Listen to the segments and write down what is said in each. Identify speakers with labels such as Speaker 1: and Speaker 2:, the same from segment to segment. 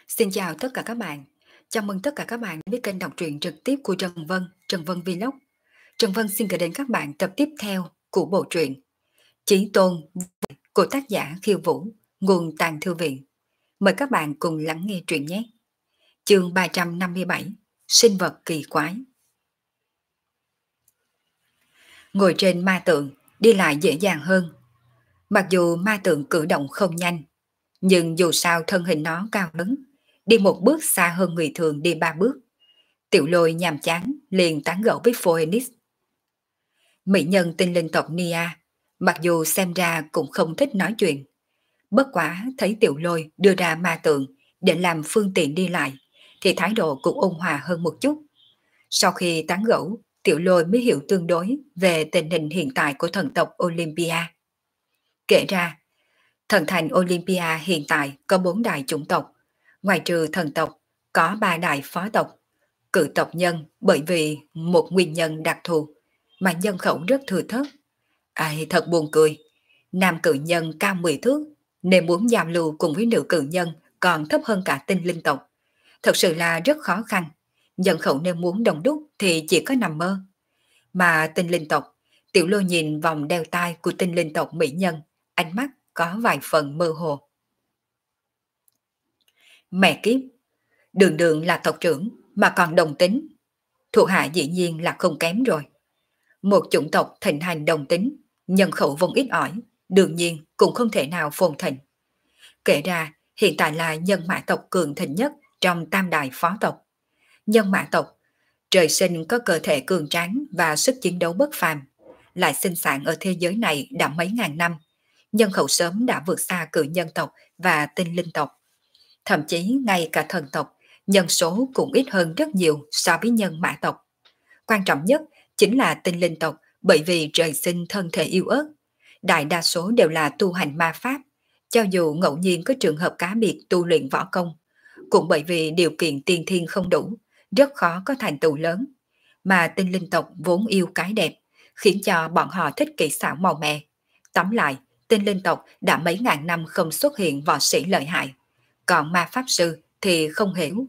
Speaker 1: Xin chào tất cả các bạn. Chào mừng tất cả các bạn đến với kênh đọc truyện trực tiếp của Trần Vân Vlog. Trần Vân xin gửi đến các bạn tập tiếp theo của bộ truyện Chí Tôn của tác giả Khiêu Vũ, nguồn Tàng Thư Viện. Mời các bạn cùng lắng nghe truyện nhé. Chương 357, Sinh vật kỳ quái. Ngồi trên ma tượng, đi lại dễ dàng hơn. Mặc dù ma tượng cử động không nhanh, nhưng dù sao thân hình nó cao lớn, đi một bước xa hơn người thường đi ba bước. Tiểu Lôi nhàm chán liền tán gẫu với Phoenix. Mỹ nhân tinh linh tộc Nia, mặc dù xem ra cũng không thích nói chuyện, bất quá thấy Tiểu Lôi đưa ra ma tượng để làm phương tiện đi lại, thì thái độ cũng ôn hòa hơn một chút. Sau khi tán gẫu, Tiểu Lôi mới hiểu tương đối về tình hình hiện tại của thần tộc Olympia. Kể ra, thần thành Olympia hiện tại có 4 đại chủng tộc, ngoài trừ thần tộc, có 3 đại phó tộc. Cự tộc nhân bởi vì một nguyên nhân đặc thù mà nhân khẩu rất thừa thớt. Ai thật buồn cười, nam cự nhân cao 10 thước nên muốn giao lưu cùng với nữ cự nhân còn thấp hơn cả tinh linh tộc. Thật sự là rất khó khăn, nhân khẩu nên muốn đồng đúc thì chỉ có nằm mơ. Mà tinh linh tộc, Tiểu Lôi nhìn vòng đeo tay của tinh linh tộc mỹ nhân, ánh mắt có vài phần mơ hồ. Mẹ kiếp, đường đường là tộc trưởng mà còn đồng tính. Thuộc hạ dĩ nhiên là không kém rồi. Một chủng tộc thịnh hành đồng tính, nhân khẩu vùng ít ỏi, đương nhiên cũng không thể nào phồn thịnh. Kể ra, hiện tại là nhân mã tộc cường thịnh nhất trong tam đại phó tộc. Nhân mã tộc, trời sinh có cơ thể cường tráng và sức chiến đấu bất phàm, lại sinh sản ở thế giới này đã mấy ngàn năm. Nhân khẩu sớm đã vượt xa cự nhân tộc và tinh linh tộc. Thậm chí ngay cả thần tộc, nhân số cũng ít hơn rất nhiều so với nhân mã tộc. Quan trọng nhất chính là tinh linh tộc, bởi vì trời sinh thân thể yếu ớt. Đại đa số đều là tu hành ma pháp, cho dù ngẫu nhiên có trường hợp cá biệt tu luyện võ công, cũng bởi vì điều kiện tiên thiên không đủ, rất khó có thành tựu lớn. Mà tinh linh tộc vốn yêu cái đẹp, khiến cho bọn họ thích kỹ xảo màu mè. Tóm lại, tinh linh tộc đã mấy ngàn năm không xuất hiện võ sĩ lợi hại, còn ma pháp sư thì không hiểu.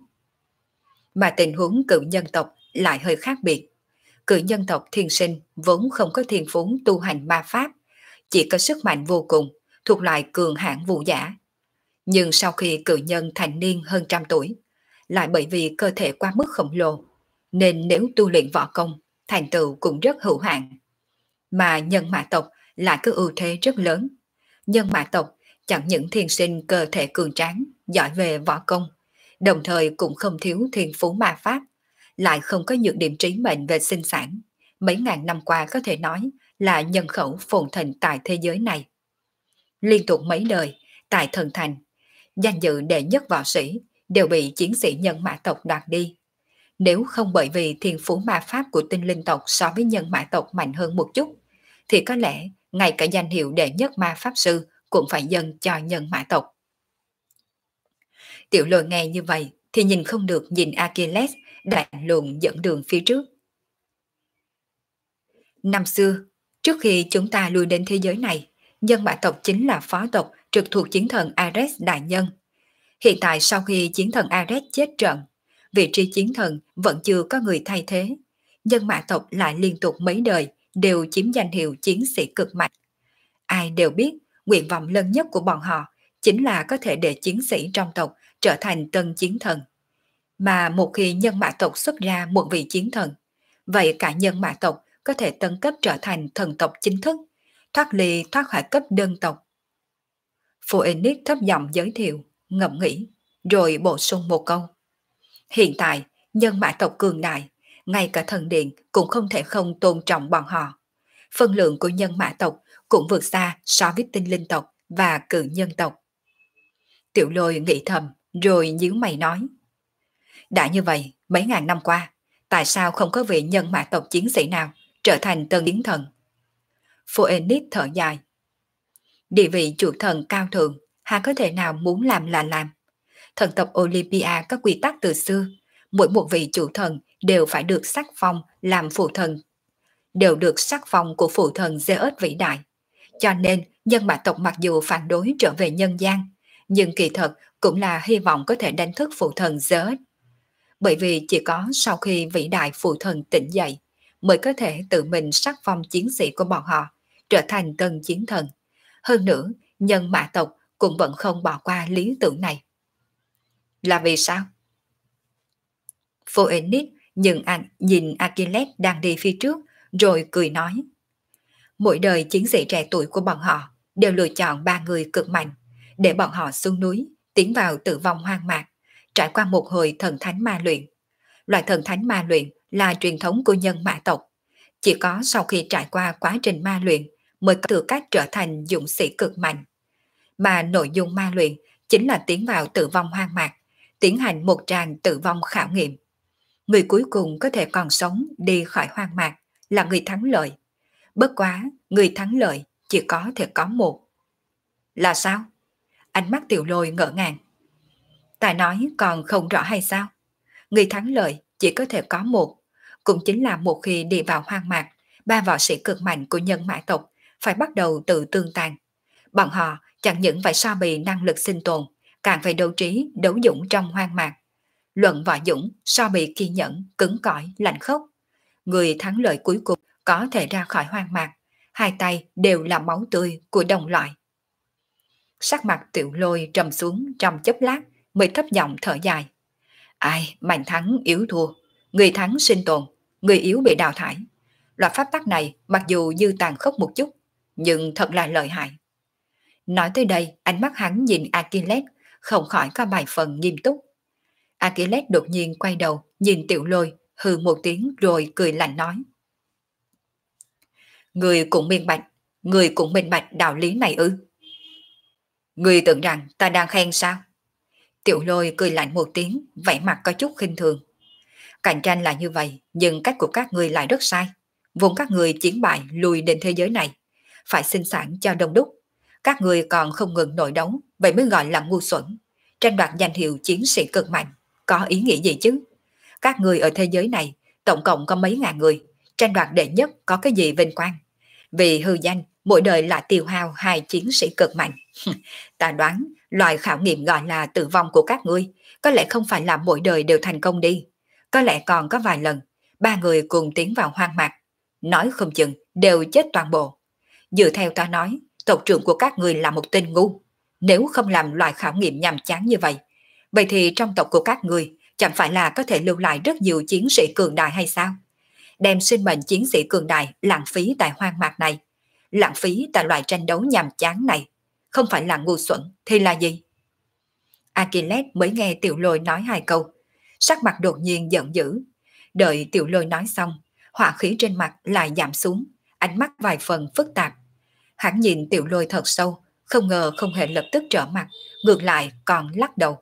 Speaker 1: Mà tình huống cự nhân tộc lại hơi khác biệt. Cự nhân tộc thiên sinh vốn không có thiên phú tu hành ma pháp, chỉ có sức mạnh vô cùng, thuộc loại cường hãn vũ giả. Nhưng sau khi cự nhân thành niên hơn 100 tuổi, lại bởi vì cơ thể quá mức khổng lồ, nên nếu tu luyện võ công, thành tựu cũng rất hữu hạn. Mà nhân mã tộc lại có ưu thế rất lớn. Nhân mã tộc chẳng những thiên sinh cơ thể cường tráng, giỏi về võ công, đồng thời cũng không thiếu thiên phú ma pháp, lại không có nhược điểm trí mệnh về sinh sản. Mấy ngàn năm qua có thể nói là nhân khẩu phồn thịnh tại thế giới này. Liên tục mấy đời, tại thần thành, danh dự đệ nhất võ sĩ đều bị chiến sĩ nhân mã tộc đoạt đi. Nếu không bởi vì thiên phú ma pháp của tinh linh tộc so với nhân mã tộc mạnh hơn một chút, thì có lẽ ngay cả danh hiệu đệ nhất ma pháp sư cũng phải dâng cho nhân mã tộc. Tiểu Lôi nghe như vậy thì nhìn không được nhìn Achilles đại lùng dẫn đường phía trước. Năm xưa, trước khi chúng ta lui đến thế giới này, nhân mã tộc chính là phó tộc trực thuộc chiến thần Ares đại nhân. Hiện tại sau khi chiến thần Ares chết trận, vị trí chiến thần vẫn chưa có người thay thế. Nhân mã tộc lại liên tục mấy đời đều chiếm danh hiệu chiến sĩ cực mạnh. Ai đều biết nguyện vọng lớn nhất của bọn họ chính là có thể để chiến sĩ trong tộc trở thành tân chiến thần. Mà một khi nhân mã tộc xuất ra một vị chiến thần, vậy cả nhân mã tộc có thể tấn cấp trở thành thần tộc chính thức, thoát khỏi cấp đơn tộc. Phoenix thấp giọng giới thiệu, ngẫm nghĩ, rồi bổ sung một câu. Hiện tại, nhân mã tộc cường đại, ngay cả thần điện cũng không thể không tôn trọng bọn họ. Phân lượng của nhân mã tộc cũng vượt xa so với tinh linh tộc và cự nhân tộc. Tiểu Lôi nghĩ thầm, rồi nhíu mày nói. Đã như vậy, mấy ngàn năm qua, tại sao không có vị nhân mã tộc chiến sĩ nào trở thành tân chiến thần? Phoenix thở dài. Địa vị chủ thần cao thượng, hà có thể nào muốn làm là làm. Thần tộc Olympia có quy tắc từ xưa, mỗi một vị chủ thần đều phải được sắc phong làm phụ thần, đều được sắc phong của phụ thần Zeus vĩ đại. Cho nên, nhân mã tộc mặc dù phản đối trở về nhân gian, nhưng kỳ thật cũng là hy vọng có thể đánh thức phụ thần Zeus. Bởi vì chỉ có sau khi vĩ đại phụ thần tỉnh dậy, mới có thể tự mình sắc phong chiến sĩ của bọn họ, trở thành tân chiến thần. Hơn nữa, nhân mã tộc cũng vẫn không bỏ qua lý tưởng này. Là vì sao? Phoenix nhìn Achilles đang đi phía trước, rồi cười nói. Mỗi đời chiến sĩ trẻ tuổi của bọn họ đều lựa chọn 3 người cực mạnh, để bọn họ xuống núi, tiến vào tử vong hoang mạc, trải qua một hồi thần thánh ma luyện. Loại thần thánh ma luyện là truyền thống của nhân mã tộc. Chỉ có sau khi trải qua quá trình ma luyện mới có tư cách trở thành dũng sĩ cực mạnh. Mà nội dung ma luyện chính là tiến vào tử vong hoang mạc, tiến hành một tràng tử vong khảo nghiệm. Người cuối cùng có thể còn sống đi khỏi hoang mạc là người thắng lợi. Bất quá, người thắng lợi chỉ có thể có một. Là sao? Ánh mắt Tiểu Lôi ngỡ ngàng. Ta nói còn không rõ hay sao? Người thắng lợi chỉ có thể có một, cũng chính là một khi đi vào hoang mạc, 3 võ sĩ cực mạnh của nhân mã tộc phải bắt đầu tự tương tàn. Bọn họ chẳng những phải so bì năng lực sinh tồn, càng phải đấu trí, đấu dũng trong hoang mạc. Luận võ dũng so bì kiên nhẫn, cứng cỏi, lạnh khốc. Người thắng lợi cuối cùng có thể ra khỏi hoang mạc, 2 tay đều là máu tươi của đồng loại. Sắc mặt Tiểu Lôi trầm xuống trong chốc lát mới thấp giọng thở dài. Ai, mạnh thắng yếu thua, người thắng sinh tồn, người yếu bị đào thải. Loại pháp tắc này mặc dù dư tàn khốc một chút, nhưng thật là lợi hại. Nói tới đây, ánh mắt hắn nhìn Achilles không khỏi có vài phần nghiêm túc. Achilles đột nhiên quay đầu, nhìn Tiểu Lôi, hừ một tiếng rồi cười lạnh nói. Người cũng minh bạch đạo lý này ư? Người tưởng rằng ta đang khen sao? Tiểu Lôi cười lạnh một tiếng, vẻ mặt có chút khinh thường. Cạnh tranh là như vậy, nhưng cách của các người lại rất sai. Vốn các người chiến bại lùi đến thế giới này, phải sinh sản cho đông đúc. Các người còn không ngừng nội đấu, vậy mới gọi là ngu xuẩn. Tranh đoạt danh hiệu chiến sĩ cực mạnh, có ý nghĩa gì chứ? Các người ở thế giới này, tổng cộng có mấy ngàn người, tranh đoạt đệ nhất có cái gì vinh quang? Vì hư danh, mỗi đời lại tiêu hao 2 chiến sĩ cực mạnh. Ta đoán, loại khảo nghiệm gọi là tử vong của các ngươi, có lẽ không phải là mỗi đời đều thành công đi. Có lẽ còn có vài lần, 3 người cùng tiến vào hoang mạc. Nói không chừng, đều chết toàn bộ. Dựa theo ta nói, tộc trưởng của các ngươi là một tên ngu. Nếu không làm loại khảo nghiệm nhàm chán như vậy thì trong tộc của các ngươi chẳng phải là có thể lưu lại rất nhiều chiến sĩ cường đại hay sao? Đem sinh mệnh chiến sĩ cường đại lãng phí tại hoang mạc này, lãng phí tại loại tranh đấu nhàm chán này, không phải là ngu xuẩn thì là gì? Achilles mới nghe Tiểu Lôi nói 2 câu, sắc mặt đột nhiên giận dữ. Đợi Tiểu Lôi nói xong, hỏa khí trên mặt lại giảm xuống, ánh mắt vài phần phức tạp. Hắn nhìn Tiểu Lôi thật sâu, không ngờ không hề lập tức trở mặt, ngược lại còn lắc đầu.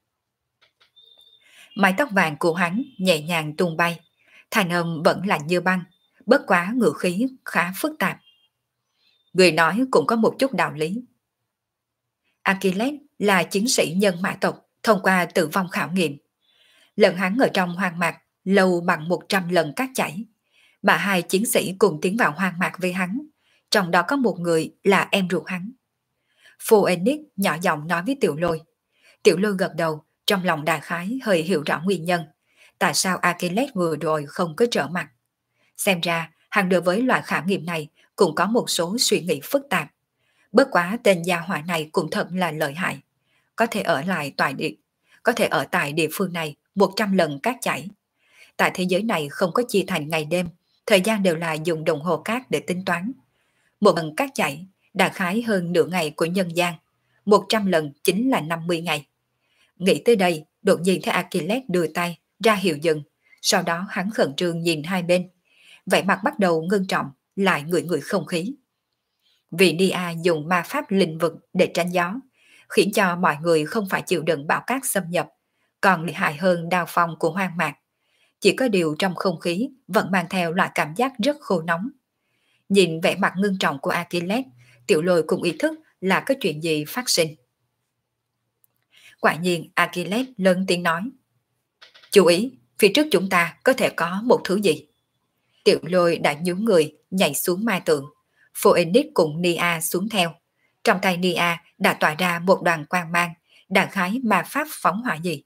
Speaker 1: Mái tóc vàng của hắn nhẹ nhàng tung bay, thanh âm vẫn lạnh như băng, bất quá ngữ khí khá phức tạp. Người nói cũng có một chút đạo lý. Achilles là chiến sĩ nhân mã tộc thông qua tử vong khảo nghiệm. Lần hắn ở trong hoang mạc lâu bằng 100 lần cát chảy, mà 2 chiến sĩ cùng tiến vào hoang mạc với hắn, trong đó có một người là em ruột hắn. Phoenix nhỏ giọng nói với Tiểu Lôi. Tiểu Lôi gật đầu, trong lòng đại khái hơi hiểu rõ nguyên nhân, tại sao Achilles vừa rồi không có trở mặt. Xem ra, hắn đối với loại khảo nghiệm này cũng có một số suy nghĩ phức tạp. Bất quá tên gia hỏa này cũng thật là lợi hại. Có thể ở tại địa phương này 100 lần cát chảy. Tại thế giới này không có chia thành ngày đêm, thời gian đều là dùng đồng hồ cát để tính toán. Một lần cát chảy, đại khái hơn nửa ngày của nhân gian. 100 lần chính là 50 ngày. Nghĩ tới đây, đột nhiên thấy Achilles đưa tay ra hiệu dừng, sau đó hắn khẩn trương nhìn hai bên. Vẻ mặt bắt đầu ngưng trọng, lại ngửi không khí. Vì Nia dùng ma pháp linh vực để tránh gió, khiến cho mọi người không phải chịu đựng bão cát xâm nhập, còn lợi hại hơn đao phong của hoang mạc. Chỉ có điều trong không khí vẫn mang theo loại cảm giác rất khô nóng. Nhìn vẻ mặt ngưng trọng của Achilles, Tiểu Lôi cũng ý thức là có chuyện gì phát sinh. Quả nhiên Achilles lớn tiếng nói. Chú ý, phía trước chúng ta có thể có một thứ gì. Tiểu Lôi đã nhún người nhảy xuống ma tượng. Phoenix cùng Nia xuống theo. Trong tay Nia đã tỏa ra một đoàn quang mang, đại khái ma pháp phóng hỏa gì.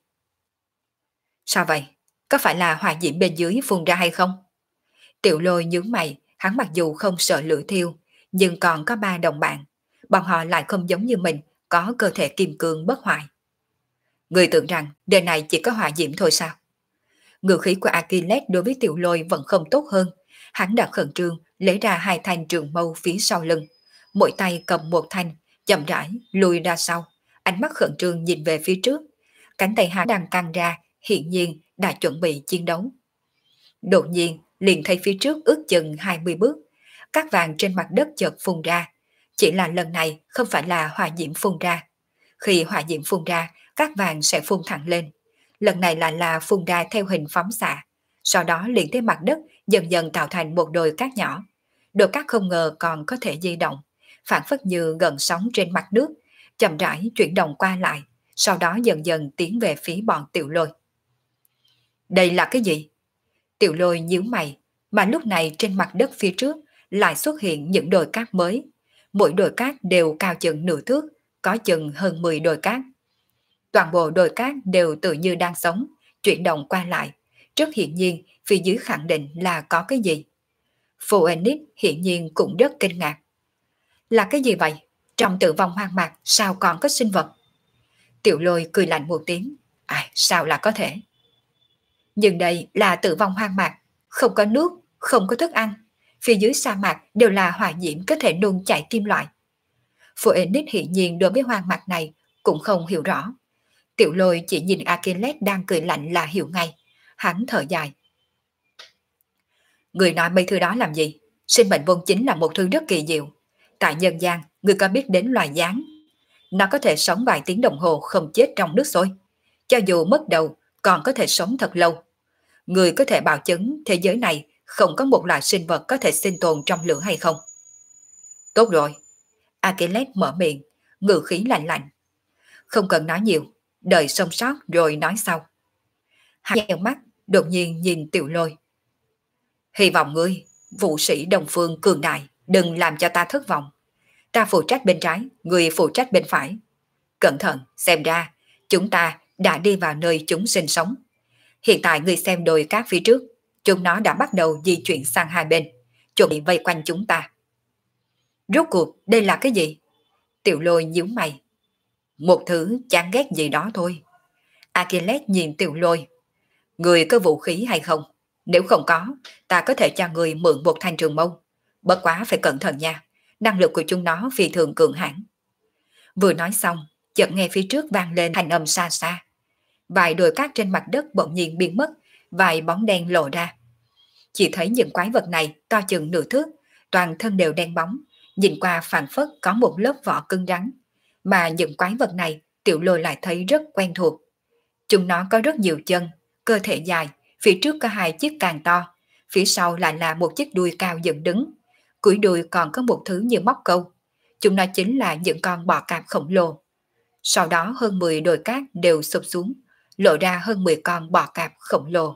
Speaker 1: Sao vậy? Có phải là hỏa diễm bên dưới phun ra hay không? Tiểu Lôi nhướng mày, hắn mặc dù không sợ lửa thiêu, nhưng còn có ba đồng bạn. Bọn họ lại không giống như mình, có cơ thể kim cương bất hoại. Người tưởng rằng đời này chỉ có hỏa diễm thôi sao? Ngữ khí của Achilles đối với Tiểu Lôi vẫn không tốt hơn. Hắn đã khẩn trương lấy ra hai thanh trường mâu phía sau lưng. Mỗi tay cầm một thanh, chậm rãi lùi ra sau. Ánh mắt khẩn trương nhìn về phía trước. Cánh tay hắn đang căng ra, hiện nhiên đã chuẩn bị chiến đấu. Đột nhiên, liền thấy phía trước ước chừng 20 bước. Các vàng trên mặt đất chợt phun ra. Chỉ là lần này không phải là hỏa diễm phun ra. Khi hỏa diễm phun ra, các vàng sẽ phun thẳng lên. Lần này lại là phun ra theo hình phóng xạ. Sau đó liền thấy mặt đất dần dần tạo thành một đồi cát nhỏ. Đồi cát không ngờ còn có thể di động, phản phất như gần sóng trên mặt nước, chậm rãi chuyển động qua lại, sau đó dần dần tiến về phía bọn Tiểu Lôi. Đây là cái gì? Tiểu Lôi nhíu mày, mà lúc này trên mặt đất phía trước lại xuất hiện những đồi cát mới. Mỗi đồi cát đều cao chừng nửa thước, có chừng hơn 10 đồi cát. Toàn bộ đồi cát đều tự như đang sống, chuyển động qua lại. Rất hiển nhiên, phía dưới khẳng định là có cái gì. Phoenix hiển nhiên cũng rất kinh ngạc. Là cái gì vậy? Trong tử vong hoang mạc sao còn có sinh vật? Tiểu Lôi cười lạnh một tiếng. Sao là có thể? Nhưng đây là tử vong hoang mạc, không có nước, không có thức ăn. Phía dưới sa mạc đều là hỏa diễm có thể nung chảy kim loại. Phoenix hiển nhiên đối với hoang mạc này cũng không hiểu rõ. Tiểu Lôi chỉ nhìn Achilles đang cười lạnh là hiểu ngay. Hắn thở dài. Người nói mấy thứ đó làm gì? Sinh mệnh vốn chính là một thứ rất kỳ diệu. Tại nhân gian, người có biết đến loài gián. Nó có thể sống vài tiếng đồng hồ không chết trong nước sôi. Cho dù mất đầu, còn có thể sống thật lâu. Người có thể bảo chứng thế giới này không có một loài sinh vật có thể sinh tồn trong lửa hay không? Tốt rồi. Achilles mở miệng, ngữ khí lạnh lạnh. Không cần nói nhiều, đợi sống sót rồi nói sau. Hắn nheo mắt, đột nhiên nhìn Tiểu Lôi. Hy vọng ngươi, vũ sĩ đồng phương cường đại, đừng làm cho ta thất vọng. Ta phụ trách bên trái, ngươi phụ trách bên phải. Cẩn thận, xem ra, chúng ta đã đi vào nơi chúng sinh sống. Hiện tại ngươi xem đồi cát phía trước, chúng nó đã bắt đầu di chuyển sang hai bên, chuẩn bị vây quanh chúng ta. Rốt cuộc, đây là cái gì? Tiểu Lôi nhíu mày. Một thứ chán ghét gì đó thôi. Achilles nhìn Tiểu Lôi. Người có vũ khí hay không? Nếu không có, ta có thể cho người mượn một thanh trường mâu. Bất quá phải cẩn thận nha. Năng lực của chúng nó phi thường cường hãn. Vừa nói xong, chợt nghe phía trước vang lên thanh âm xa xa. Vài đồi cát trên mặt đất bỗng nhiên biến mất, vài bóng đen lộ ra. Chỉ thấy những quái vật này to chừng nửa thước, toàn thân đều đen bóng, nhìn qua phảng phất có một lớp vỏ cứng rắn. Mà những quái vật này Tiểu Lôi lại thấy rất quen thuộc. Chúng nó có rất nhiều chân, cơ thể dài, phía trước có hai chiếc càng to, phía sau lại là một chiếc đuôi cao dựng đứng. Cuối đuôi còn có một thứ như móc câu. Chúng nó chính là những con bò cạp khổng lồ. Sau đó hơn 10 đồi cát đều sụp xuống, lộ ra hơn 10 con bò cạp khổng lồ.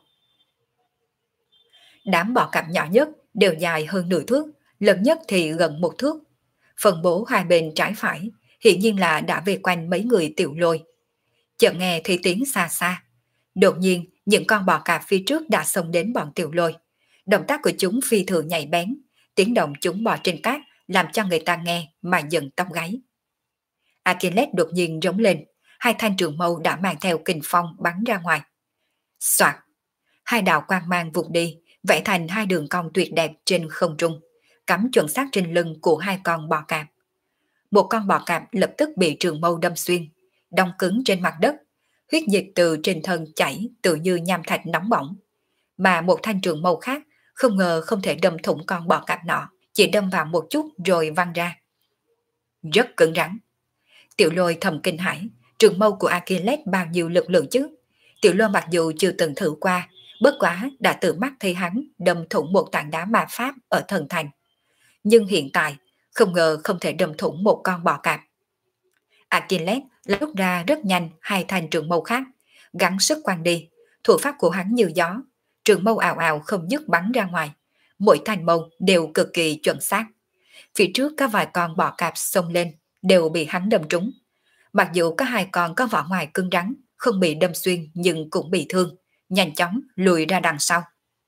Speaker 1: Đám bò cạp nhỏ nhất đều dài hơn nửa thước, lớn nhất thì gần một thước. Phân bố hai bên trái phải, hiển nhiên là đã về quanh mấy người Tiểu Lôi. Chợt nghe thấy tiếng xa xa. Đột nhiên, những con bò cạp phía trước đã xông đến bọn Tiểu Lôi. Động tác của chúng phi thường nhạy bén, tiếng động chúng bò trên cát làm cho người ta nghe mà giận tóc gáy. Achilles đột nhiên rống lên, hai thanh trường mâu đã mang theo kình phong bắn ra ngoài. Soạt, hai đạo quang mang vụt đi, vẽ thành hai đường cong tuyệt đẹp trên không trung, cắm chuẩn xác trên lưng của hai con bò cạp. Một con bò cạp lập tức bị trường mâu đâm xuyên, đông cứng trên mặt đất, huyết dịch từ trên thân chảy tự như nham thạch nóng bỏng. Mà một thanh trường mâu khác không ngờ không thể đâm thủng con bò cạp nọ, chỉ đâm vào một chút rồi văng ra. Rất cứng rắn. Tiểu Lôi thầm kinh hãi, trường mâu của Achilles bao nhiêu lực lượng chứ? Tiểu Lôi mặc dù chưa từng thử qua, bất quá đã tự mắt thấy hắn đâm thủng một tảng đá ma pháp ở thần thành. Nhưng hiện tại, không ngờ không thể đâm thủng một con bò cạp. Achilles rút ra rất nhanh hai thanh trường mâu khác, gắng sức quăng đi, thủ pháp của hắn như gió, trường mâu ào ào không dứt bắn ra ngoài, mỗi thanh mâu đều cực kỳ chuẩn xác. Phía trước có vài con bò cạp xông lên, đều bị hắn đâm trúng. Mặc dù có hai con có vỏ ngoài cứng rắn, không bị đâm xuyên nhưng cũng bị thương, nhanh chóng lùi ra đằng sau.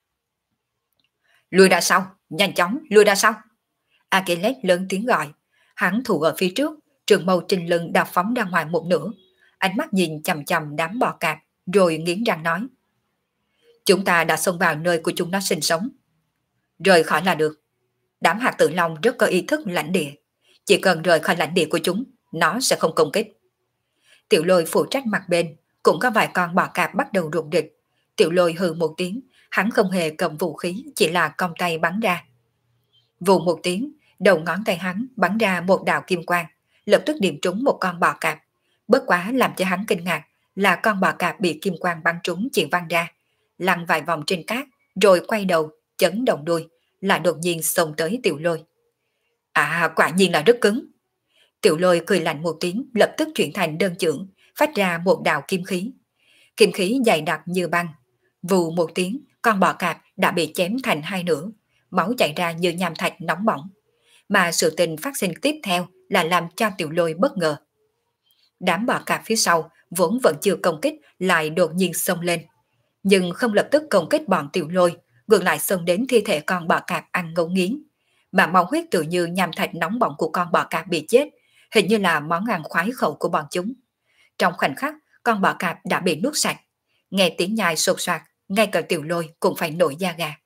Speaker 1: Lùi ra sau, nhanh chóng lùi ra sau. Achilles lớn tiếng gọi, hắn thủ ở phía trước, trường mâu trên lưng đạp phóng ra ngoài một nửa, ánh mắt nhìn chằm chằm đám bò cạp, rồi nghiến răng nói. Chúng ta đã xông vào nơi của chúng nó sinh sống. Rời khỏi là được. Đám hạt tử long rất có ý thức lãnh địa. Chỉ cần rời khỏi lãnh địa của chúng, nó sẽ không công kích. Tiểu Lôi phụ trách mặt bên, cũng có vài con bò cạp bắt đầu rụng rịch. Tiểu Lôi hừ một tiếng, hắn không hề cầm vũ khí, chỉ là cong tay bắn ra. Vù một tiếng, đầu ngón tay hắn bắn ra một đạo kim quang, lập tức điểm trúng một con bò cạp. Bất quá làm cho hắn kinh ngạc là con bò cạp bị kim quang bắn trúng chỉ văng ra, lăn vài vòng trên cát, rồi quay đầu, chấn động đuôi, lại đột nhiên xông tới Tiểu Lôi. À, quả nhiên là rất cứng. Tiểu Lôi cười lạnh một tiếng, lập tức chuyển thành đơn chưởng, phát ra một đạo kim khí. Kim khí dày đặc như băng. Vù một tiếng, con bò cạp đã bị chém thành hai nửa, máu chảy ra như nham thạch nóng bỏng. Mà sự tình phát sinh tiếp theo là làm cho Tiểu Lôi bất ngờ. Đám bò cạp phía sau vốn vẫn chưa công kích lại đột nhiên xông lên, nhưng không lập tức công kích bọn Tiểu Lôi, ngược lại xông đến thi thể con bò cạp ăn ngấu nghiến. Mà máu huyết tự như nham thạch nóng bỏng của con bò cạp bị chết, hình như là món ăn khoái khẩu của bọn chúng. Trong khoảnh khắc, con bò cạp đã bị nuốt sạch. Nghe tiếng nhai sột soạt, ngay cả Tiểu Lôi cũng phải nổi da gà.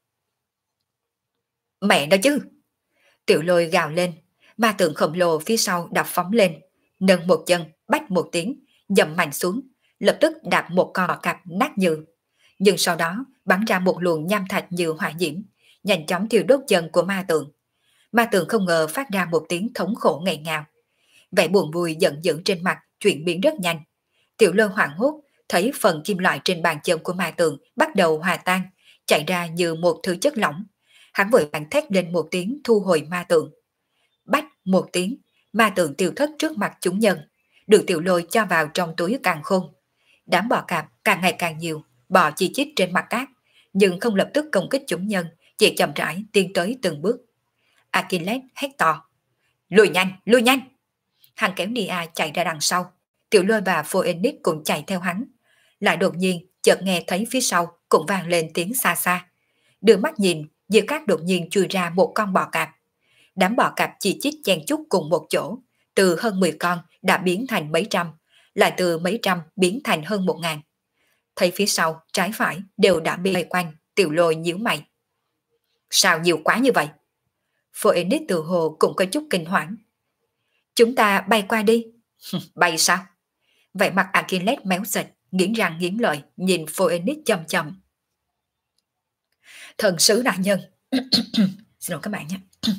Speaker 1: Mẹ nó chứ! Tiểu Lôi gào lên, ma tượng khổng lồ phía sau đạp phóng lên, nâng một chân, bách một tiếng, dậm mạnh xuống, lập tức đạp một con bò cạp nát nhừ. Nhưng sau đó bắn ra một luồng nham thạch như hỏa diễm, nhanh chóng thiêu đốt chân của ma tượng. Ma tượng không ngờ phát ra một tiếng thống khổ nghẹn ngào. Vẻ buồn vui giận dữ trên mặt chuyển biến rất nhanh. Tiểu Lôi hoảng hốt, thấy phần kim loại trên bàn chân của ma tượng bắt đầu hòa tan, chạy ra như một thứ chất lỏng. Hắn vội vàng thét lên một tiếng thu hồi ma tượng. Bách một tiếng, ma tượng tiêu thất trước mặt chúng nhân, được Tiểu Lôi cho vào trong túi càn khôn. Đám bò cạp càng ngày càng nhiều, bò chi chít trên mặt cát, nhưng không lập tức công kích chúng nhân, chỉ chậm rãi tiến tới từng bước. Achilles hét to, lùi nhanh, lùi nhanh. Hắn kéo Nia chạy ra đằng sau, Tiểu Lôi và Phoenix cũng chạy theo hắn. Lại đột nhiên chợt nghe thấy phía sau cũng vang lên tiếng xa xa. Đưa mắt nhìn, giữa cát đột nhiên chui ra một con bò cạp. Đám bò cạp chỉ chít chen chúc cùng một chỗ, từ hơn 10 con đã biến thành mấy trăm, lại từ mấy trăm biến thành hơn 1.000. Thấy phía sau, trái phải đều đã bị vây quanh, Tiểu Lôi nhíu mày. Sao nhiều quá như vậy? Phoenix tự hồ cũng có chút kinh hoảng. Chúng ta bay qua đi. Bay sao? Vậy mặt Achilles méo xịt, nghiến răng nghiến lợi, nhìn Phoenix chầm chầm. Thần sứ đại nhân. Xin lỗi các bạn nhé.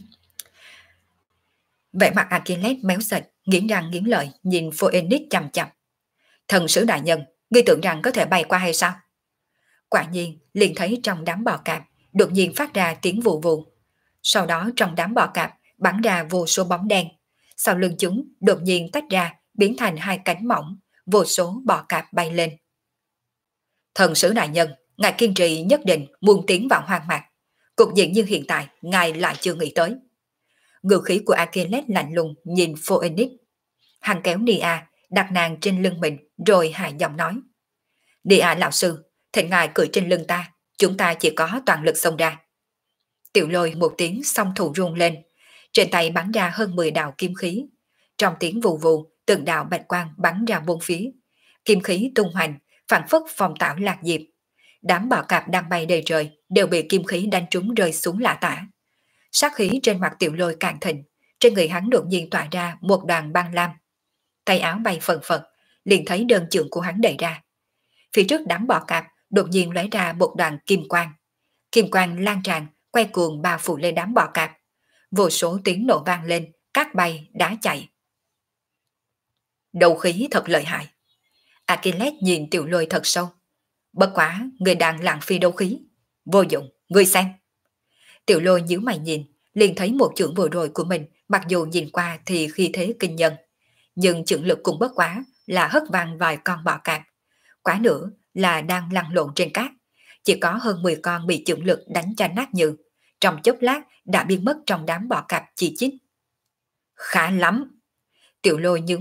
Speaker 1: Vậy mặt Achilles méo xịt, nghiến răng nghiến lợi, nhìn Phoenix chầm chầm. Thần sứ đại nhân, ngươi tưởng rằng có thể bay qua hay sao? Quả nhiên, liền thấy trong đám bò cạp đột nhiên phát ra tiếng vù vù. Sau đó trong đám bò cạp bắn ra vô số bóng đen. Sau lưng chúng đột nhiên tách ra, biến thành hai cánh mỏng, vô số bò cạp bay lên. Thần sứ đại nhân, ngài kiên trì nhất định muốn tiến vào hoang mạc. Cục diện như hiện tại, ngài lại chưa nghĩ tới. Ngữ khí của Achilles lạnh lùng nhìn Phoenix. Hắn kéo Nia, đặt nàng trên lưng mình, rồi hạ giọng nói. Nia lão sư, thỉnh ngài cưỡi trên lưng ta, chúng ta chỉ có toàn lực xông ra. Tiểu Lôi một tiếng song thủ rung lên, trên tay bắn ra hơn 10 đạo kim khí. Trong tiếng vù vù, từng đạo bạch quang bắn ra bốn phía. Kim khí tung hoành, phản phất phong tảo lạc diệp. Đám bò cạp đang bay đầy trời đều bị kim khí đánh trúng rơi xuống lạ tả. Sát khí trên mặt Tiểu Lôi càng thịnh, trên người hắn đột nhiên tỏa ra một đoàn băng lam. Tay áo bay phần phật, liền thấy đơn chưởng của hắn đẩy ra. Phía trước đám bò cạp đột nhiên lóe ra một đoàn kim quang. Kim quang lan tràn, quay cuồng bao phủ lên đám bò cạp. Vô số tiếng nổ vang lên, cát bay, đá chạy. Đấu khí thật lợi hại. Achilles nhìn Tiểu Lôi thật sâu. Bất quá, người đang lãng phí đấu khí. Vô dụng, ngươi xem. Tiểu Lôi nhíu mày nhìn, liền thấy một chưởng vừa rồi của mình, mặc dù nhìn qua thì khí thế kinh nhân, nhưng chưởng lực cũng bất quá là hất văng vài con bò cạp. Quá nữa là đang lăn lộn trên cát. Chỉ có hơn 10 con bị chưởng lực đánh cho nát nhừ, trong chốc lát đã biến mất trong đám bò cạp chi chít. Khá lắm. Tiểu Lôi nhướng mày,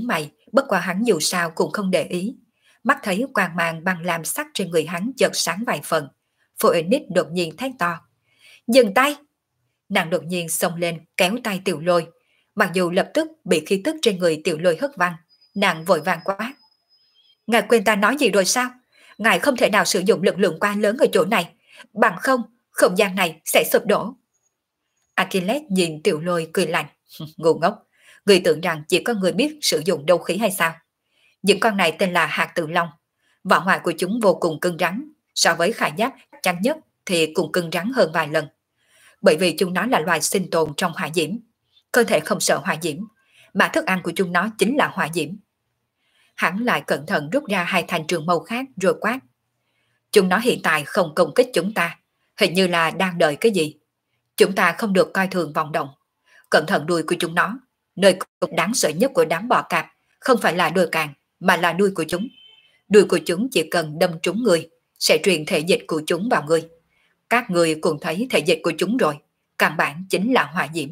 Speaker 1: Bất quá hắn dù sao cũng không để ý. Mắt thấy quang mang băng lam sắc trên người hắn chợt sáng vài phần. Phoenix đột nhiên thét to. Dừng tay! Nàng đột nhiên xông lên kéo tay Tiểu Lôi. Mặc dù lập tức bị khí tức trên người Tiểu Lôi hất văng, nàng vội vàng quát. Ngài quên ta nói gì rồi sao? Ngài không thể nào sử dụng lực lượng quá lớn ở chỗ này. Bằng không, không gian này sẽ sụp đổ. Achilles nhìn Tiểu Lôi cười lạnh. Ngu ngốc, người tưởng rằng chỉ có người biết sử dụng đấu khí hay sao? Những con này tên là hạt tự long. Vỏ ngoài của chúng vô cùng cứng rắn. So với khải giáp chắn nhất thì cũng cứng rắn hơn vài lần. Bởi vì chúng nó là loài sinh tồn trong hỏa diễm. Cơ thể không sợ hỏa diễm, mà thức ăn của chúng nó chính là hỏa diễm. Hắn lại cẩn thận rút ra hai thanh trường mâu khác rồi quát. Chúng nó hiện tại không công kích chúng ta, hình như là đang đợi cái gì. Chúng ta không được coi thường vọng động. Cẩn thận đuôi của chúng nó, nơi cực đáng sợ nhất của đám bọ cạp, không phải là đuôi càng, mà là đuôi của chúng. Đuôi của chúng chỉ cần đâm trúng người, sẽ truyền thể dịch của chúng vào người. Các người cũng thấy thể dịch của chúng rồi, căn bản chính là hỏa diễm.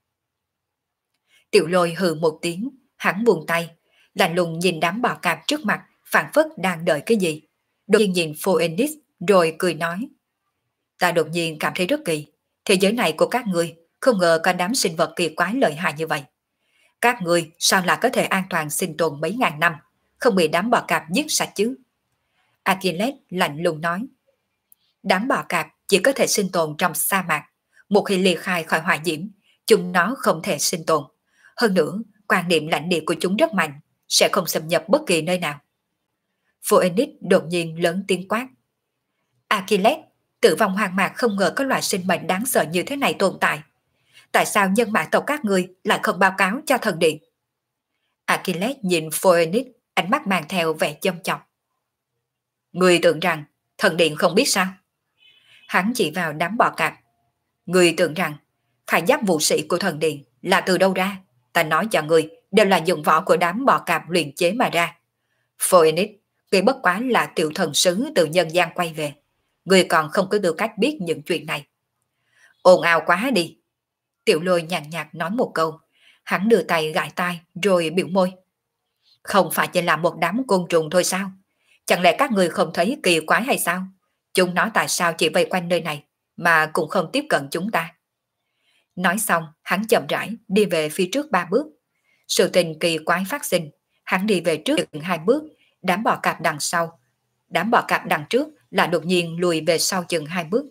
Speaker 1: Tiểu Lôi hừ một tiếng, hắn buông tay, lạnh lùng nhìn đám bọ cạp trước mặt, phảng phất đang đợi cái gì. Đột nhiên nhìn Phoenix rồi cười nói. Ta đột nhiên cảm thấy rất kỳ, thế giới này của các ngươi không ngờ có đám sinh vật kỳ quái lợi hại như vậy. Các ngươi sao lại có thể an toàn sinh tồn mấy ngàn năm, không bị đám bọ cạp giết sạch chứ? Achilles lạnh lùng nói. Đám bọ cạp chỉ có thể sinh tồn trong sa mạc. Một khi ly khai khỏi hỏa diễm, chúng nó không thể sinh tồn. Hơn nữa, quan niệm lãnh địa của chúng rất mạnh, sẽ không xâm nhập bất kỳ nơi nào. Phoenix đột nhiên lớn tiếng quát. Achilles, tử vong hoang mạc không ngờ có loài sinh mệnh đáng sợ như thế này tồn tại. Tại sao nhân mã tộc các ngươi lại không báo cáo cho thần điện? Achilles nhìn Phoenix, ánh mắt mang theo vẻ châm chọc. Ngươi tưởng rằng thần điện không biết sao? Hắn chỉ vào đám bọ cạp. Ngươi tưởng rằng khải giáp vũ sĩ của thần điện là từ đâu ra? Ta nói cho ngươi, đều là dụng võ của đám bọ cạp luyện chế mà ra. Phoenix, ngươi bất quá là tiểu thần sứ từ nhân gian quay về. Ngươi còn không có tư cách biết những chuyện này. Ồn ào quá đi. Tiểu Lôi nhàn nhạt nói một câu. Hắn đưa tay gãi tai rồi biểu môi. Không phải chỉ là một đám côn trùng thôi sao? Chẳng lẽ các người không thấy kỳ quái hay sao? Chúng nó tại sao chỉ vây quanh nơi này mà cũng không tiếp cận chúng ta? Nói xong, hắn chậm rãi đi về phía trước 3 bước. Sự tình kỳ quái phát sinh, hắn đi về trước 2 bước, đám bọ cạp đằng sau. Đám bọ cạp đằng trước là đột nhiên lùi về sau chừng 2 bước.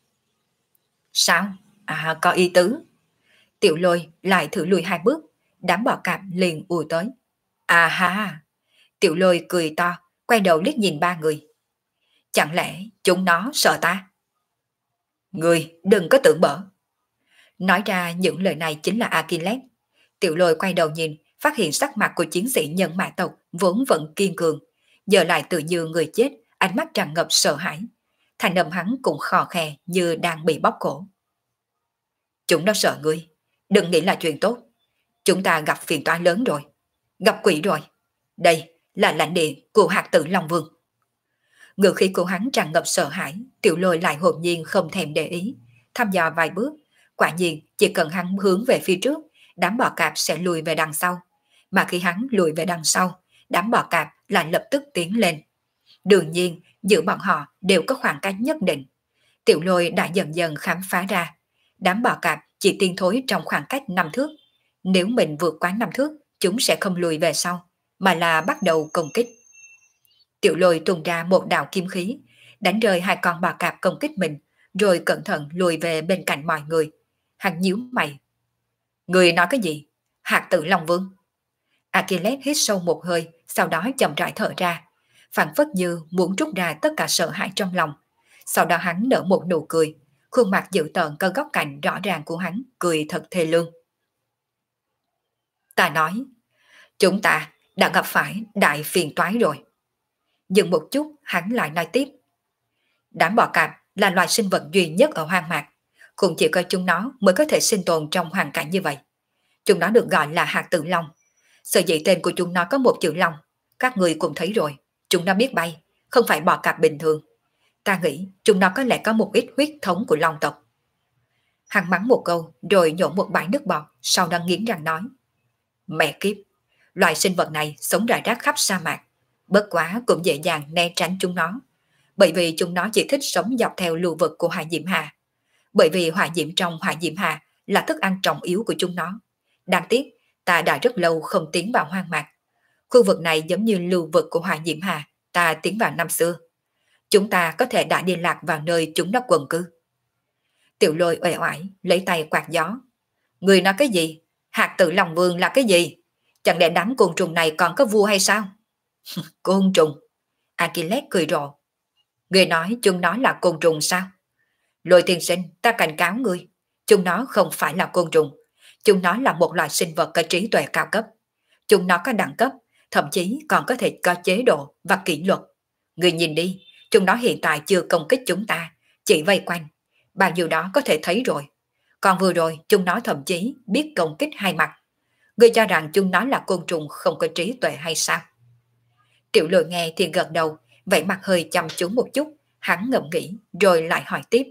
Speaker 1: Sao? À, có ý tứ. Tiểu Lôi lại thử lùi 2 bước, đám bọ cạp liền ùa tới. À ha! Tiểu Lôi cười to, quay đầu liếc nhìn 3 người. Chẳng lẽ chúng nó sợ ta? Người đừng có tưởng bở. Nói ra những lời này chính là Achilles. Tiểu Lôi quay đầu nhìn, phát hiện sắc mặt của chiến sĩ nhân mã tộc vốn vẫn kiên cường, giờ lại tự như người chết, ánh mắt tràn ngập sợ hãi. Thành âm hắn cũng khò khè như đang bị bóp cổ. Chúng nó sợ ngươi, đừng nghĩ là chuyện tốt. Chúng ta gặp phiền toái lớn rồi, gặp quỷ rồi. Đây là lãnh địa của hạt tử Long Vương. Ngữ khí của hắn tràn ngập sợ hãi, Tiểu Lôi lại hồn nhiên không thèm để ý, thăm dò vài bước. Quả nhiên chỉ cần hắn hướng về phía trước, đám bọ cạp sẽ lùi về đằng sau. Mà khi hắn lùi về đằng sau, đám bọ cạp lại lập tức tiến lên. Đương nhiên, giữa bọn họ đều có khoảng cách nhất định. Tiểu Lôi đã dần dần khám phá ra, đám bọ cạp chỉ tiến thối trong khoảng cách 5 thước. Nếu mình vượt quá 5 thước, chúng sẽ không lùi về sau, mà là bắt đầu công kích. Tiểu Lôi tung ra một đạo kim khí, đánh rơi 2 con bọ cạp công kích mình, rồi cẩn thận lùi về bên cạnh mọi người. Hắn nhíu mày. Người nói cái gì? Hạt tử Long Vương. Achilles hít sâu một hơi, sau đó chậm rãi thở ra, phảng phất như muốn trút ra tất cả sợ hãi trong lòng. Sau đó hắn nở một nụ cười, khuôn mặt dữ tợn có góc cạnh rõ ràng của hắn, cười thật thê lương. Ta nói, chúng ta đã gặp phải đại phiền toái rồi. Dừng một chút, hắn lại nói tiếp. Đám bọ cạp là loài sinh vật duy nhất ở hoang mạc, cũng chỉ có chúng nó mới có thể sinh tồn trong hoàn cảnh như vậy. Chúng nó được gọi là hạt tử long. Sở dĩ tên của chúng nó có một chữ long, các người cũng thấy rồi, chúng nó biết bay, không phải bọ cạp bình thường. Ta nghĩ chúng nó có lẽ có một ít huyết thống của long tộc. Hắn mắng một câu rồi nhổ một bãi nước bọt, sau đó nghiến răng nói. Mẹ kiếp, Loài sinh vật này sống rải rác khắp sa mạc, bất quá cũng dễ dàng né tránh chúng nó, bởi vì chúng nó chỉ thích sống dọc theo lưu vực của Hỏa Diễm Hà. Bởi vì hỏa diễm trong Hỏa Diễm Hà là thức ăn trọng yếu của chúng nó. Đáng tiếc, ta đã rất lâu không tiến vào hoang mạc. Khu vực này giống như lưu vực của Hỏa Diễm Hà, ta tiến vào năm xưa. Chúng ta có thể đã liên lạc vào nơi chúng nó quần cư. Tiểu Lôi uể oải, lấy tay quạt gió. Người nói cái gì? Hạt Tử Long Vương là cái gì? Chẳng lẽ đám côn trùng này còn có vua hay sao? Côn trùng. Achilles cười rộ. Người nói chúng nó là côn trùng sao? Lôi tiên sinh, ta cảnh cáo ngươi. Chúng nó không phải là côn trùng. Chúng nó là một loài sinh vật có trí tuệ cao cấp. Chúng nó có đẳng cấp, thậm chí còn có thể có chế độ và kỷ luật. Ngươi nhìn đi, chúng nó hiện tại chưa công kích chúng ta, chỉ vây quanh. Bao nhiêu đó có thể thấy rồi. Còn vừa rồi, chúng nó thậm chí biết công kích hai mặt. Ngươi cho rằng chúng nó là côn trùng không có trí tuệ hay sao? Tiểu Lôi nghe thì gật đầu, vẻ mặt hơi chăm chú một chút, hắn ngẫm nghĩ rồi lại hỏi tiếp.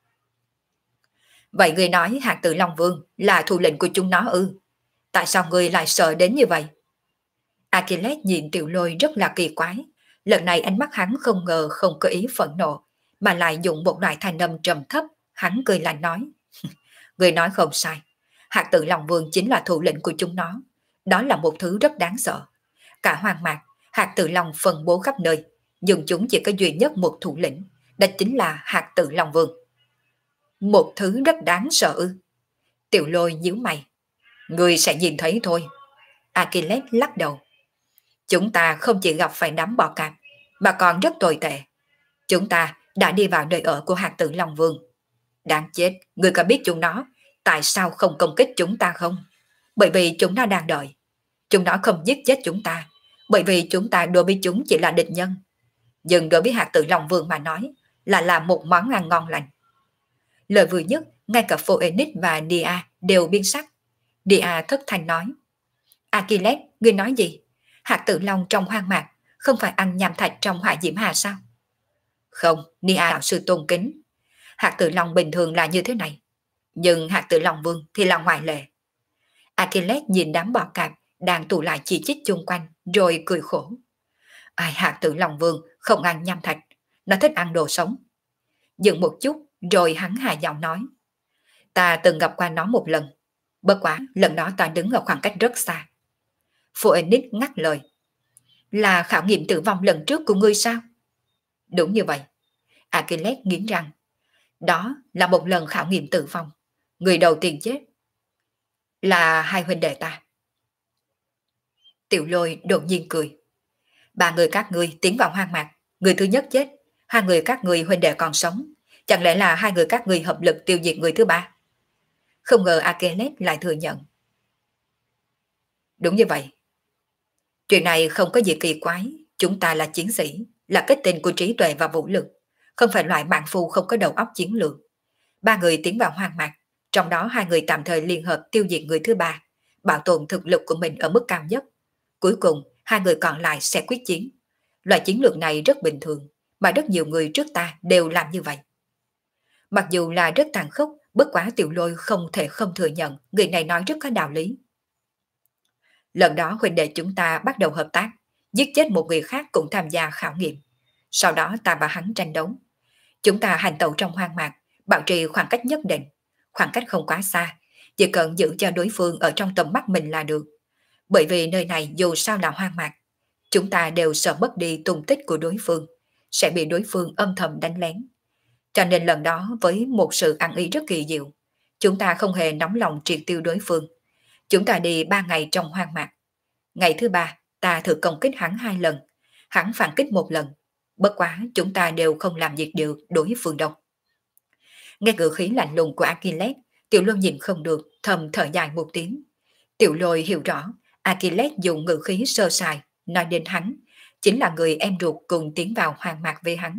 Speaker 1: Vậy ngươi nói Hạt Tử Long Vương là thủ lĩnh của chúng nó ư? Tại sao ngươi lại sợ đến như vậy? Achilles nhìn Tiểu Lôi rất là kỳ quái. Lần này ánh mắt hắn không ngờ không có ý phẫn nộ, mà lại dùng một loại thanh âm trầm thấp. Hắn cười lạnh nói. Ngươi nói không sai. Hạt Tử Long Vương chính là thủ lĩnh của chúng nó. Đó là một thứ rất đáng sợ. Cả hoang mạc, Hạt Tử Long phân bố khắp nơi, nhưng chúng chỉ có duy nhất một thủ lĩnh, đó chính là Hạt Tử Long Vương. Một thứ rất đáng sợ ư? Tiểu Lôi nhíu mày. Ngươi sẽ nhìn thấy thôi. Achilles lắc đầu. Chúng ta không chỉ gặp phải đám bọ cạp, mà còn rất tồi tệ. Chúng ta đã đi vào nơi ở của Hạt Tử Long Vương. Đáng chết, ngươi có biết chúng nó tại sao không công kích chúng ta không? Bởi vì chúng nó đang đợi. Chúng nó không giết chết chúng ta, bởi vì chúng ta đối với chúng chỉ là địch nhân. Nhưng đối với Hạt Tử Long Vương mà nói, là làm một món ăn ngon lành. Lời vừa nhất, ngay cả Phoenix và Dia đều biến sắc. Dia thất thanh nói. Achilles, ngươi nói gì? Hạt Tử Long trong hoang mạc không phải ăn nham thạch trong Hỏa Diễm Hà sao? Không, Dia đạo sư tôn kính. Hạt Tử Long bình thường là như thế này, nhưng Hạt Tử Long Vương thì là ngoại lệ. Achilles nhìn đám bọ cạp đang tụ lại chỉ trích chung quanh, rồi cười khổ. Ai, Hạt Tử Long Vương không ăn nham thạch, nó thích ăn đồ sống. Dừng một chút, rồi hắn hạ giọng nói. Ta từng gặp qua nó một lần, bất quá lần đó ta đứng ở khoảng cách rất xa. Phoenix ngắt lời. Là khảo nghiệm tử vong lần trước của ngươi sao? Đúng như vậy. Achilles nghiến răng. Đó là một lần khảo nghiệm tử vong. Người đầu tiên chết là hai huynh đệ ta. Tiểu Lôi đột nhiên cười. Ba người các ngươi tiến vào hoang mạc, người thứ nhất chết, hai người các ngươi huynh đệ còn sống. Chẳng lẽ là hai người các ngươi hợp lực tiêu diệt người thứ ba? Không ngờ Achilles lại thừa nhận. Đúng như vậy. Chuyện này không có gì kỳ quái. Chúng ta là chiến sĩ, là kết tinh của trí tuệ và vũ lực, không phải loại mạn phu không có đầu óc chiến lược. Ba người tiến vào hoang mạc, trong đó hai người tạm thời liên hợp tiêu diệt người thứ ba, bảo tồn thực lực của mình ở mức cao nhất. Cuối cùng, hai người còn lại sẽ quyết chiến. Loại chiến lược này rất bình thường, mà rất nhiều người trước ta đều làm như vậy. Mặc dù là rất tàn khốc, bất quá Tiểu Lôi không thể không thừa nhận người này nói rất có đạo lý. Lần đó huynh đệ chúng ta bắt đầu hợp tác, giết chết một người khác cũng tham gia khảo nghiệm. Sau đó ta và hắn tranh đấu. Chúng ta hành tẩu trong hoang mạc, bảo trì khoảng cách nhất định, khoảng cách không quá xa, chỉ cần giữ cho đối phương ở trong tầm mắt mình là được. Bởi vì nơi này dù sao là hoang mạc, chúng ta đều sợ mất đi tung tích của đối phương, sẽ bị đối phương âm thầm đánh lén. Cho nên lần đó với một sự ăn ý rất kỳ diệu, chúng ta không hề nóng lòng triệt tiêu đối phương. Chúng ta đi 3 ngày trong hoang mạc. Ngày thứ 3, ta thử công kích hắn 2 lần, hắn phản kích 1 lần. Bất quá chúng ta đều không làm diệt được đối phương đâu. Nghe ngữ khí lạnh lùng của Achilles, Tiểu Lôi nhìn không được, thầm thở dài một tiếng. Tiểu Lôi hiểu rõ, Achilles dùng ngữ khí sơ sài, nói đến hắn, chính là người em ruột cùng tiến vào hoang mạc với hắn.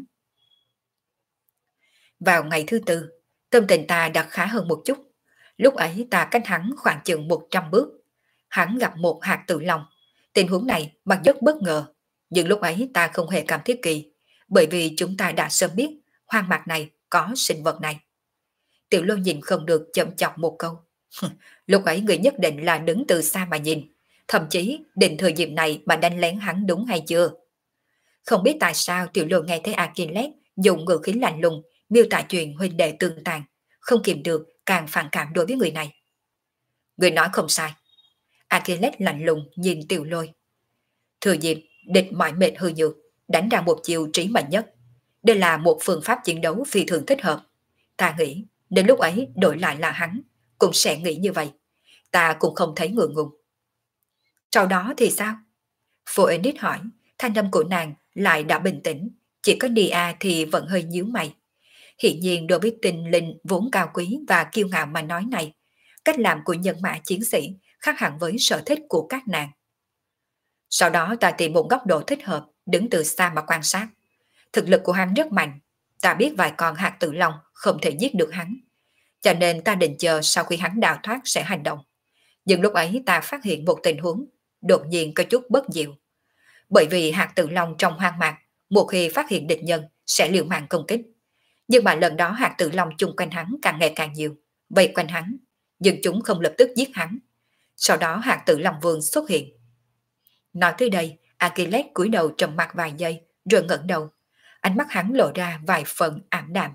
Speaker 1: Vào ngày thứ 4, tâm tình ta đã khá hơn một chút. Lúc ấy ta cách hắn khoảng chừng 100 bước. Hắn gặp một hạt tử long. Tình huống này mặc rất bất ngờ, nhưng lúc ấy ta không hề cảm thấy kỳ, bởi vì chúng ta đã sớm biết hoang mạc này có sinh vật này. Tiểu Lôi nhìn không được chậm chọc một câu. Lúc ấy người nhất định là đứng từ xa mà nhìn, thậm chí định thừa dịp này mà đánh lén hắn đúng hay chưa. Không biết tại sao Tiểu Lôi nghe thấy Achilles dùng ngữ khí lạnh lùng miêu tả chuyện huynh đệ tương tàn, không kìm được càng phản cảm đối với người này. Người nói không sai. Achilles lạnh lùng nhìn Tiểu Lôi. Thừa dịp địch mỏi mệt hư nhược, đánh ra một chiều trí mệnh nhất. Đây là một phương pháp chiến đấu phi thường thích hợp. Ta nghĩ đến lúc ấy đổi lại là hắn cũng sẽ nghĩ như vậy. Ta cũng không thấy ngượng ngùng. Sau đó thì sao? Phoenix hỏi, thanh âm của nàng lại đã bình tĩnh, chỉ có Nia thì vẫn hơi nhíu mày. Hiện nhiên đối với tinh linh vốn cao quý và kiêu ngạo mà nói này, cách làm của nhân mã chiến sĩ khác hẳn với sở thích của các nàng. Sau đó ta tìm một góc độ thích hợp, đứng từ xa mà quan sát. Thực lực của hắn rất mạnh, ta biết vài con hạt tử long không thể giết được hắn. Cho nên ta định chờ sau khi hắn đào thoát sẽ hành động. Nhưng lúc ấy ta phát hiện một tình huống, đột nhiên có chút bất diệu. Bởi vì hạt tử long trong hoang mạc, một khi phát hiện địch nhân sẽ liều mạng công kích. Nhưng mà lần đó hạt tử long chung quanh hắn càng ngày càng nhiều, vây quanh hắn, nhưng chúng không lập tức giết hắn. Sau đó hạt tử long vương xuất hiện. Nói tới đây, Achilles cúi đầu trầm mặc vài giây, rồi ngẩng đầu. Ánh mắt hắn lộ ra vài phần ảm đạm.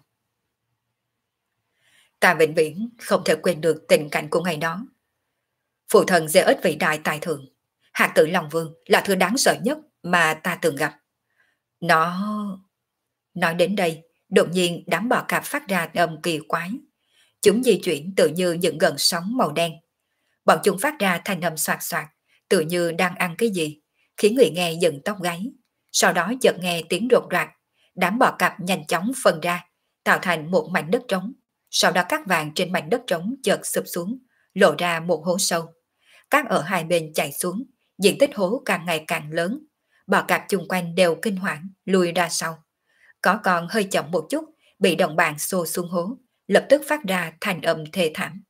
Speaker 1: Ta vĩnh viễn không thể quên được tình cảnh của ngày đó. Phụ thần dê ích vĩ đại tài thượng, hạt tử long vương là thứ đáng sợ nhất mà ta từng gặp. Nó... Nói đến đây, đột nhiên đám bọ cạp phát ra âm kỳ quái. Chúng di chuyển tự như những gợn sóng màu đen. Bọn chúng phát ra thanh âm xoạt xoạt, tự như đang ăn cái gì, khiến người nghe dựng tóc gáy. Sau đó chợt nghe tiếng rột rạc, đám bọ cạp nhanh chóng phân ra, tạo thành một mảnh đất trống. Sau đó cát vàng trên mảnh đất trống chợt sụp xuống, lộ ra một hố sâu. Cát ở hai bên chảy xuống, diện tích hố càng ngày càng lớn. Bọ cạp chung quanh đều kinh hoàng, lùi ra sau. Có con hơi chậm một chút, bị đồng bạn xô xuống hố, lập tức phát ra thanh âm thê thảm.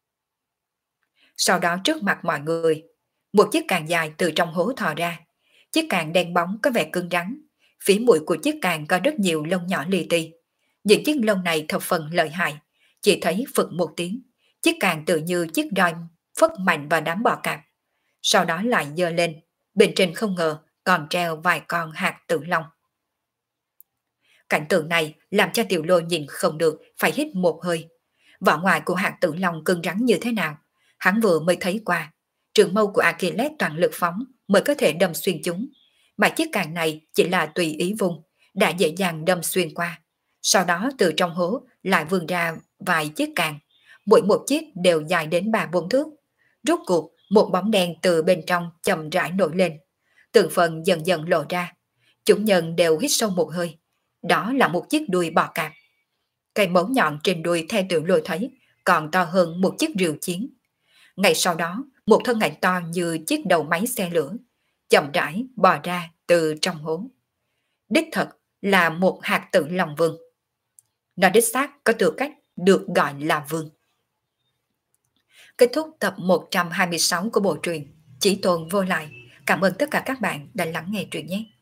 Speaker 1: Sau đó trước mặt mọi người, một chiếc càng dài từ trong hố thò ra. Chiếc càng đen bóng có vẻ cứng rắn, phía mũi của chiếc càng có rất nhiều lông nhỏ li ti. Những chiếc lông này thập phần lợi hại, chỉ thấy phực một tiếng, chiếc càng tự như chiếc roi phất mạnh vào đám bọ cạp. Sau đó lại giơ lên, bên trên không ngờ còn treo vài con hạt tử long. Cảnh tượng này làm cho Tiểu Lôi nhìn không được, phải hít một hơi. Vỏ ngoài của hạt tử long cứng rắn như thế nào, hắn vừa mới thấy qua. Trường mâu của Achilles toàn lực phóng mới có thể đâm xuyên chúng, mà chiếc càng này chỉ là tùy ý vùng, đã dễ dàng đâm xuyên qua. Sau đó từ trong hố lại vươn ra vài chiếc càng, mỗi một chiếc đều dài đến 3-4 thước. Rốt cuộc, một bóng đen từ bên trong chậm rãi nổi lên, từng phần dần dần lộ ra. Chúng nhân đều hít sâu một hơi. Đó là một chiếc đuôi bò cạp. Cây móng nhọn trên đuôi theo Tiểu Lôi thấy còn to hơn một chiếc rìu chiến. Ngay sau đó, một thân ảnh to như chiếc đầu máy xe lửa chậm rãi bò ra từ trong hố. Đích thật là một hạt tử long vương. Nó đích xác có tư cách được gọi là vương. Kết thúc tập 126 của bộ truyện Chí Tôn Vô Lại. Cảm ơn tất cả các bạn đã lắng nghe truyện nhé.